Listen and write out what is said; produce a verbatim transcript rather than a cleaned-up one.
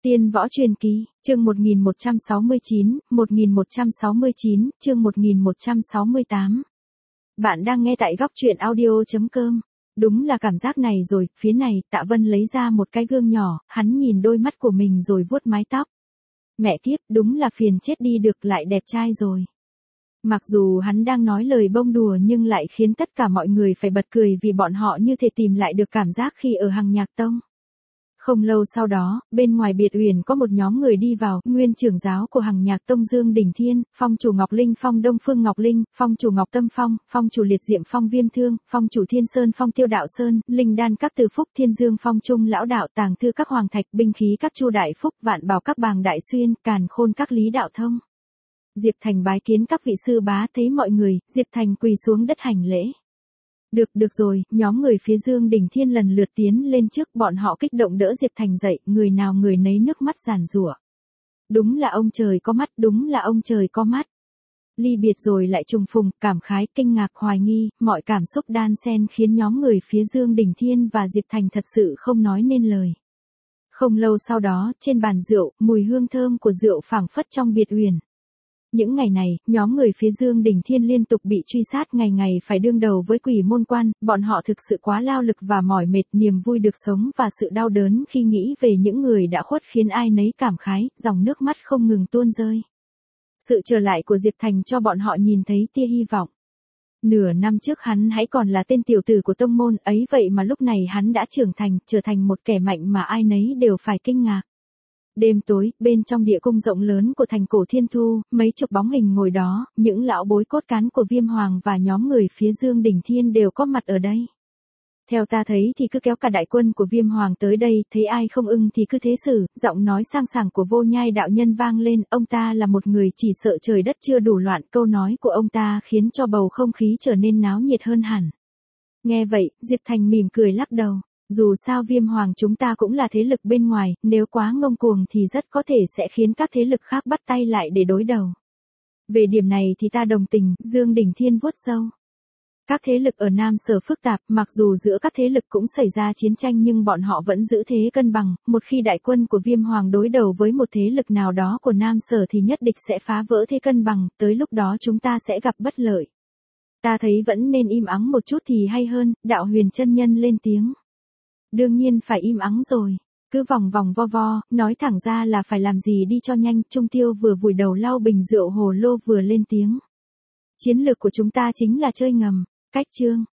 Tiên võ truyền kỳ, chương một nghìn một trăm sáu mươi chín, một nghìn một trăm sáu mươi chín, chương một nghìn một trăm sáu mươi tám. Bạn đang nghe tại góc truyện audio chấm com. Đúng là cảm giác này rồi, phía này, Tạ Vân lấy ra một cái gương nhỏ, hắn nhìn đôi mắt của mình rồi vuốt mái tóc. Mẹ kiếp, đúng là phiền chết đi được, lại đẹp trai rồi. Mặc dù hắn đang nói lời bông đùa nhưng lại khiến tất cả mọi người phải bật cười vì bọn họ như thể tìm lại được cảm giác khi ở Hằng Nhạc Tông. Không lâu sau đó, bên ngoài biệt uyển có một nhóm người đi vào, nguyên trưởng giáo của Hằng Nhạc Tông Dương Đình Thiên, phong chủ Ngọc Linh Phong Đông Phương Ngọc Linh, phong chủ Ngọc Tâm Phong, phong chủ Liệt Diệm Phong Viêm Thương, phong chủ Thiên Sơn Phong Tiêu Đạo Sơn, Linh Đan các Từ Phúc Thiên Dương Phong Trung Lão Đạo, tàng thư các Hoàng Thạch, binh khí các Chu Đại Phúc, vạn bảo các Bàng Đại Xuyên, càn khôn các Lý Đạo Thông. Diệp Thành bái kiến các vị sư bá, thấy mọi người, Diệp Thành quỳ xuống đất hành lễ. Được, được rồi, nhóm người phía Dương Đình Thiên lần lượt tiến lên trước, bọn họ kích động đỡ Diệp Thành dậy, người nào người nấy nước mắt giàn giụa. Đúng là ông trời có mắt, đúng là ông trời có mắt. Ly biệt rồi lại trùng phùng, cảm khái, kinh ngạc, hoài nghi, mọi cảm xúc đan xen khiến nhóm người phía Dương Đình Thiên và Diệp Thành thật sự không nói nên lời. Không lâu sau đó, trên bàn rượu, mùi hương thơm của rượu phảng phất trong biệt uyển. Những ngày này, nhóm người phía Dương Đình Thiên liên tục bị truy sát, ngày ngày phải đương đầu với quỷ môn quan, bọn họ thực sự quá lao lực và mỏi mệt, niềm vui được sống và sự đau đớn khi nghĩ về những người đã khuất khiến ai nấy cảm khái, dòng nước mắt không ngừng tuôn rơi. Sự trở lại của Diệp Thành cho bọn họ nhìn thấy tia hy vọng. Nửa năm trước hắn hãy còn là tên tiểu tử của tông môn ấy, vậy mà lúc này hắn đã trưởng thành, trở thành một kẻ mạnh mà ai nấy đều phải kinh ngạc. Đêm tối, bên trong địa cung rộng lớn của thành cổ Thiên Thu, mấy chục bóng hình ngồi đó, những lão bối cốt cán của Viêm Hoàng và nhóm người phía Dương Đình Thiên đều có mặt ở đây. Theo ta thấy thì cứ kéo cả đại quân của Viêm Hoàng tới đây, thấy ai không ưng thì cứ thế xử, giọng nói sang sảng của Vô Nhai đạo nhân vang lên, ông ta là một người chỉ sợ trời đất chưa đủ loạn, câu nói của ông ta khiến cho bầu không khí trở nên náo nhiệt hơn hẳn. Nghe vậy, Diệp Thành mỉm cười lắc đầu. Dù sao Viêm Hoàng chúng ta cũng là thế lực bên ngoài, nếu quá ngông cuồng thì rất có thể sẽ khiến các thế lực khác bắt tay lại để đối đầu. Về điểm này thì ta đồng tình, Dương Đình Thiên vuốt râu. Các thế lực ở Nam Sở phức tạp, mặc dù giữa các thế lực cũng xảy ra chiến tranh nhưng bọn họ vẫn giữ thế cân bằng, một khi đại quân của Viêm Hoàng đối đầu với một thế lực nào đó của Nam Sở thì nhất định sẽ phá vỡ thế cân bằng, tới lúc đó chúng ta sẽ gặp bất lợi. Ta thấy vẫn nên im ắng một chút thì hay hơn, Đạo Huyền chân nhân lên tiếng. Đương nhiên phải im ắng rồi, cứ vòng vòng vo vo, nói thẳng ra là phải làm gì đi cho nhanh. Trung Tiêu vừa vùi đầu lau bình rượu hồ lô vừa lên tiếng. Chiến lược của chúng ta chính là chơi ngầm, cách chương.